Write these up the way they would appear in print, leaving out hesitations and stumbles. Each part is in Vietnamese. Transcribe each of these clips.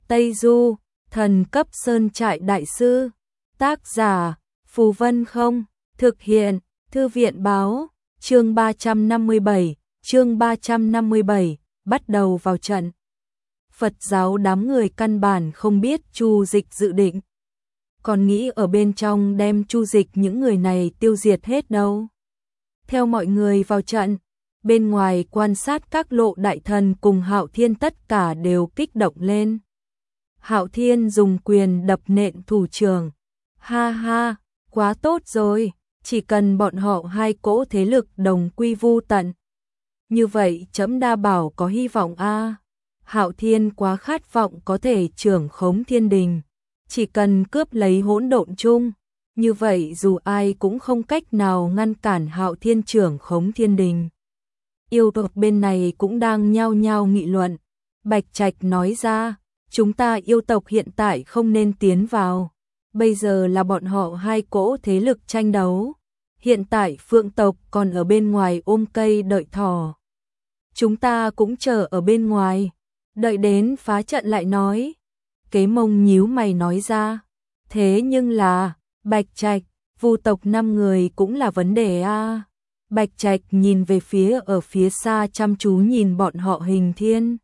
Tây Du, thần cấp sơn trại đại sư. Tác giả, Phù Vân Không. Thực hiện, Thư viện báo. Chương 357, bắt đầu vào trận. Phật giáo đám người căn bản không biết Chu Dịch dự định. Còn nghĩ ở bên trong đem Chu Dịch những người này tiêu diệt hết đâu. Theo mọi người vào trận, bên ngoài quan sát các lộ đại thần cùng Hạo Thiên tất cả đều kích động lên. Hạo Thiên dùng quyền đập nện thủ trưởng. Ha ha, quá tốt rồi, chỉ cần bọn họ hai cỗ thế lực đồng quy vu tận. Như vậy chấm đa bảo có hy vọng a. Hạo Thiên quá khát vọng có thể trưởng khống thiên đình. Chỉ cần cướp lấy hỗn độn chung, như vậy dù ai cũng không cách nào ngăn cản Hạo Thiên trưởng khống thiên đình. Yêu tộc bên này cũng đang nhao nhao nghị luận. Bạch Trạch nói ra, chúng ta yêu tộc hiện tại không nên tiến vào. Bây giờ là bọn họ hai cỗ thế lực tranh đấu. Hiện tại Phượng tộc còn ở bên ngoài ôm cây đợi thỏ. Chúng ta cũng chờ ở bên ngoài, đợi đến phá trận lại nói. Kế Mông nhíu mày nói ra, thế nhưng là, Bạch Trạch, Vu tộc 5 người cũng là vấn đề a. Bạch Trạch nhìn về phía ở phía xa chăm chú nhìn bọn họ Hình Thiên.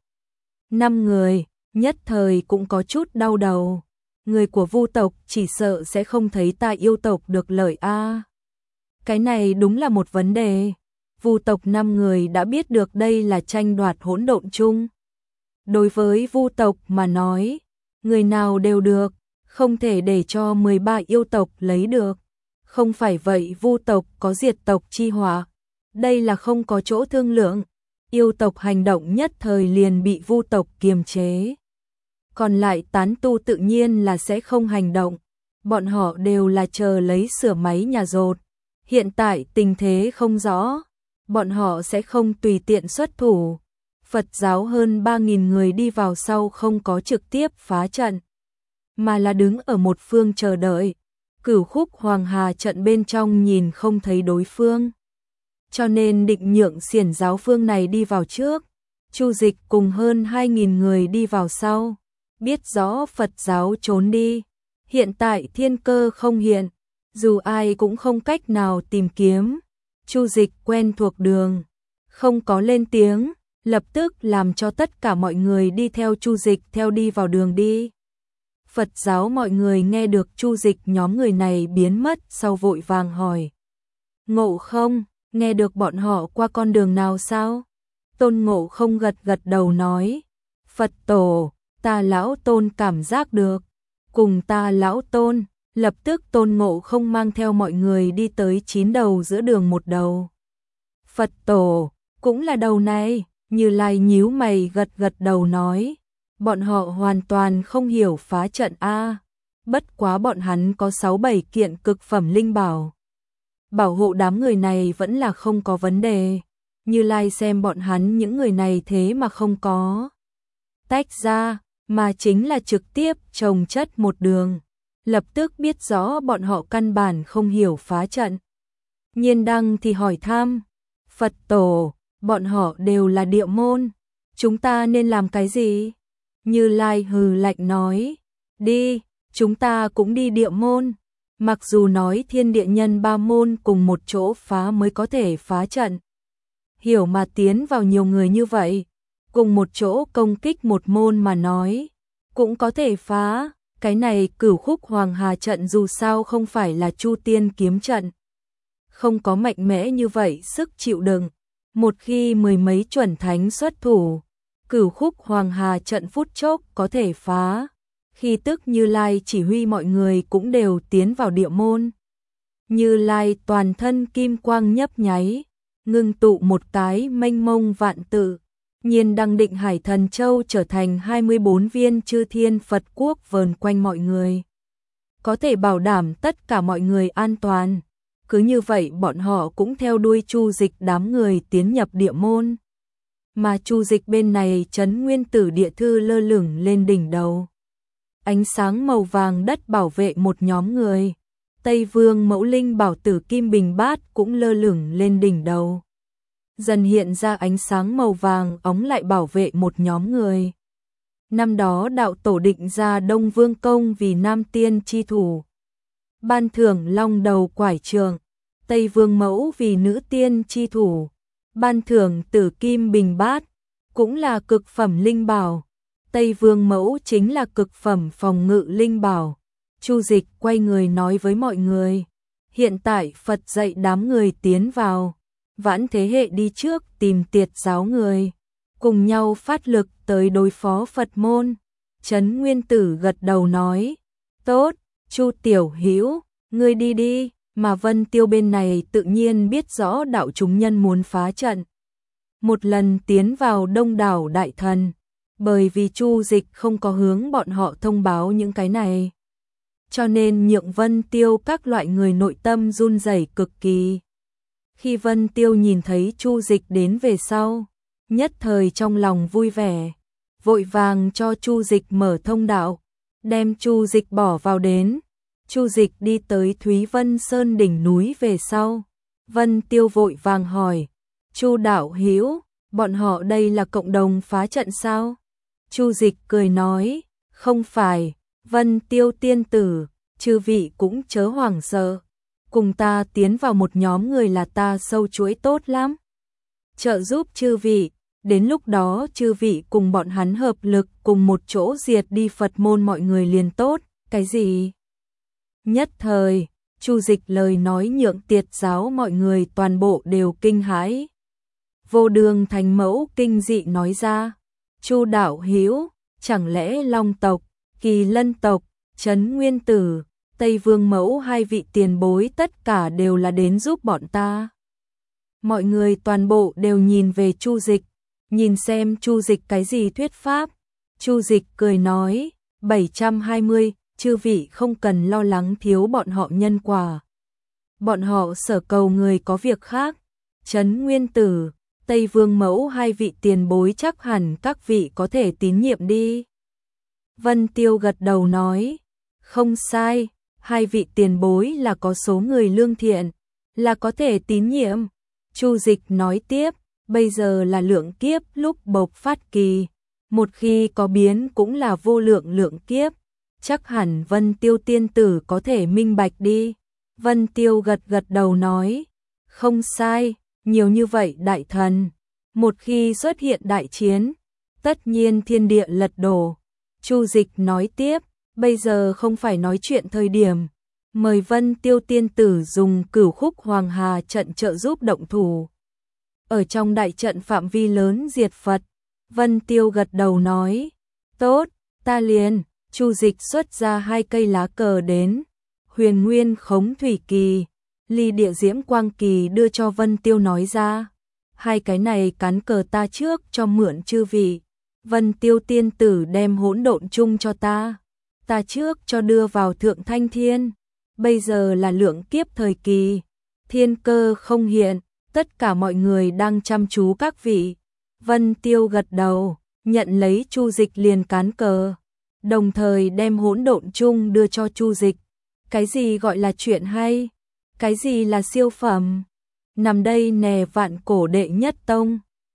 5 người, nhất thời cũng có chút đau đầu. Người của Vu tộc chỉ sợ sẽ không thấy ta yêu tộc được lợi a. Cái này đúng là một vấn đề. Vu tộc 5 người đã biết được đây là tranh đoạt hỗn độn chung. Đối với Vu tộc mà nói, người nào đều được, không thể để cho 13 yêu tộc lấy được. Không phải vậy Vu tộc có diệt tộc chi họa. Đây là không có chỗ thương lượng. Yêu tộc hành động nhất thời liền bị Vu tộc kiềm chế. Còn lại tán tu tự nhiên là sẽ không hành động. Bọn họ đều là chờ lấy sửa máy nhà rột. Hiện tại tình thế không rõ. Bọn họ sẽ không tùy tiện xuất thủ. Phật giáo hơn 3.000 người đi vào sau không có trực tiếp phá trận, mà là đứng ở một phương chờ đợi. Cửu Khúc Hoàng Hà trận bên trong nhìn không thấy đối phương, cho nên định nhượng xiển giáo phương này đi vào trước. Chu Dịch cùng hơn 2.000 người đi vào sau. Biết rõ Phật giáo trốn đi, hiện tại thiên cơ không hiện, dù ai cũng không cách nào tìm kiếm. Chu Dịch quen thuộc đường, không có lên tiếng, lập tức làm cho tất cả mọi người đi theo Chu Dịch theo đi vào đường đi. Phật giáo mọi người nghe được Chu Dịch nhóm người này biến mất sau vội vàng hỏi. Ngộ Không, nghe được bọn họ qua con đường nào sao? Tôn Ngộ Không gật gật đầu nói. Phật tổ, ta lão Tôn cảm giác được. Cùng ta lão Tôn, lập tức Tôn Ngộ Không mang theo mọi người đi tới 9 đầu giữa đường một đầu. Phật tổ, cũng là đầu này. Như Lai nhíu mày gật gật đầu nói, bọn họ hoàn toàn không hiểu phá trận a. Bất quá bọn hắn có 6-7 kiện cực phẩm linh bảo. Bảo hộ đám người này vẫn là không có vấn đề. Như Lai xem bọn hắn những người này thế mà không có tách ra, mà chính là trực tiếp chồng chất một đường. Lập tức biết rõ bọn họ căn bản không hiểu phá trận. Nhiên Đăng thì hỏi thăm, Phật tổ, bọn họ đều là địa môn, chúng ta nên làm cái gì? Như Lai hừ lạnh nói, đi, chúng ta cũng đi địa môn. Mặc dù nói thiên địa nhân 3 môn cùng một chỗ phá mới có thể phá trận. Hiểu mà tiến vào nhiều người như vậy, cùng một chỗ công kích một môn mà nói, cũng có thể phá. Cái này Cửu Khúc Hoàng Hà trận dù sao không phải là Chu Tiên kiếm trận. Không có mạnh mẽ như vậy sức chịu đựng. Một khi 10 mấy chuẩn thánh xuất thủ, Cửu Khúc Hoàng Hà trận phút chốc có thể phá. Khi tức Như Lai chỉ huy mọi người cũng đều tiến vào địa môn. Như Lai toàn thân kim quang nhấp nháy, ngưng tụ một cái mênh mông vạn tự. Nhiên Đăng Định Hải Thần Châu trở thành 24 viên chư thiên Phật quốc vờn quanh mọi người. Có thể bảo đảm tất cả mọi người an toàn. Cứ như vậy bọn họ cũng theo đuôi Chu Dịch đám người tiến nhập địa môn. Mà Chu Dịch bên này trấn nguyên tử địa thư lơ lửng lên đỉnh đầu. Ánh sáng màu vàng đất bảo vệ một nhóm người. Tây Vương Mẫu Linh Bảo Tử Kim Bình Bát cũng lơ lửng lên đỉnh đầu. Dần hiện ra ánh sáng màu vàng óng lại bảo vệ một nhóm người. Năm đó đạo tổ định ra Đông Vương công vì nam tiên chi thủ, ban thưởng long đầu quải trường. Tây Vương mẫu vì nữ tiên chi thủ, ban thưởng tử kim bình bát, cũng là cực phẩm linh bảo. Tây Vương mẫu chính là cực phẩm phòng ngự linh bảo. Chu Dịch quay người nói với mọi người, hiện tại Phật dạy đám người tiến vào, vãn thế hệ đi trước tìm tiệt giáo người, cùng nhau phát lực tới đối phó Phật môn. Trấn Nguyên Tử gật đầu nói, tốt, Chu Tiểu Hữu, ngươi đi đi. Mà Vân Tiêu bên này tự nhiên biết rõ đạo chúng nhân muốn phá trận, một lần tiến vào đông đảo đại thần, bởi vì Chu Dịch không có hướng bọn họ thông báo những cái này, cho nên nhượng Vân Tiêu các loại người nội tâm run rẩy cực kỳ. Khi Vân Tiêu nhìn thấy Chu Dịch đến về sau, nhất thời trong lòng vui vẻ, vội vàng cho Chu Dịch mở thông đạo, đem Chu Dịch bỏ vào đến. Chu Dịch đi tới Thúy Vân Sơn đỉnh núi về sau, Vân Tiêu vội vàng hỏi, Chu đạo hữu, bọn họ đây là cộng đồng phá trận sao? Chu Dịch cười nói, không phải, Vân Tiêu tiên tử, chư vị cũng chớ hoảng sợ, cùng ta tiến vào một nhóm người là ta sâu chuỗi tốt lắm, trợ giúp chư vị, đến lúc đó chư vị cùng bọn hắn hợp lực cùng một chỗ diệt đi Phật môn mọi người liền tốt. Cái gì? Nhất thời, Chu Dịch lời nói nhượng tiệt giáo mọi người toàn bộ đều kinh hãi. Vô Đường Thánh Mẫu kinh dị nói ra, Chu đạo hữu, chẳng lẽ Long tộc, Kỳ Lân tộc, Trấn Nguyên Tử, Tây Vương mẫu hai vị tiền bối tất cả đều là đến giúp bọn ta? Mọi người toàn bộ đều nhìn về Chu Dịch, nhìn xem Chu Dịch cái gì thuyết pháp. Chu Dịch cười nói, 720, chư vị không cần lo lắng thiếu bọn họ nhân quả. Bọn họ sở cầu người có việc khác. Trấn Nguyên Tử, Tây Vương mẫu hai vị tiền bối chắc hẳn các vị có thể tín nhiệm đi. Vân Tiêu gật đầu nói, không sai, hai vị tiền bối là có số người lương thiện, là có thể tín nhiệm. Chu Dịch nói tiếp, bây giờ là lượng kiếp lúc bộc phát kỳ, một khi có biến cũng là vô lượng lượng kiếp, chắc hẳn Vân Tiêu tiên tử có thể minh bạch đi. Vân Tiêu gật gật đầu nói, không sai, nhiều như vậy đại thần, một khi xuất hiện đại chiến, tất nhiên thiên địa lật đổ. Chu Dịch nói tiếp, bây giờ không phải nói chuyện thời điểm, mời Vân Tiêu tiên tử dùng Cửu Khúc Hoàng Hà trận trợ giúp động thủ. Ở trong đại trận phạm vi lớn diệt Phật. Vân Tiêu gật đầu nói, tốt, ta liền. Chu Dịch xuất ra 2 cây lá cờ đến, Huyền Nguyên Khống Thủy Kỳ, Ly Địa Diễm Quang Kỳ đưa cho Vân Tiêu nói ra, 2 cái này cán cờ ta trước cho mượn chư vị. Vân Tiêu tiên tử đem hỗn độn chung cho ta trước cho đưa vào Thượng Thanh Thiên. Bây giờ là lượng kiếp thời kỳ, thiên cơ không hiện, tất cả mọi người đang chăm chú các vị. Vân Tiêu gật đầu, nhận lấy Chu Dịch liền cán cờ, đồng thời đem hỗn độn chung đưa cho Chu Dịch. Cái gì gọi là chuyện hay? Cái gì là siêu phẩm? Nằm đây nè vạn cổ đệ nhất tông.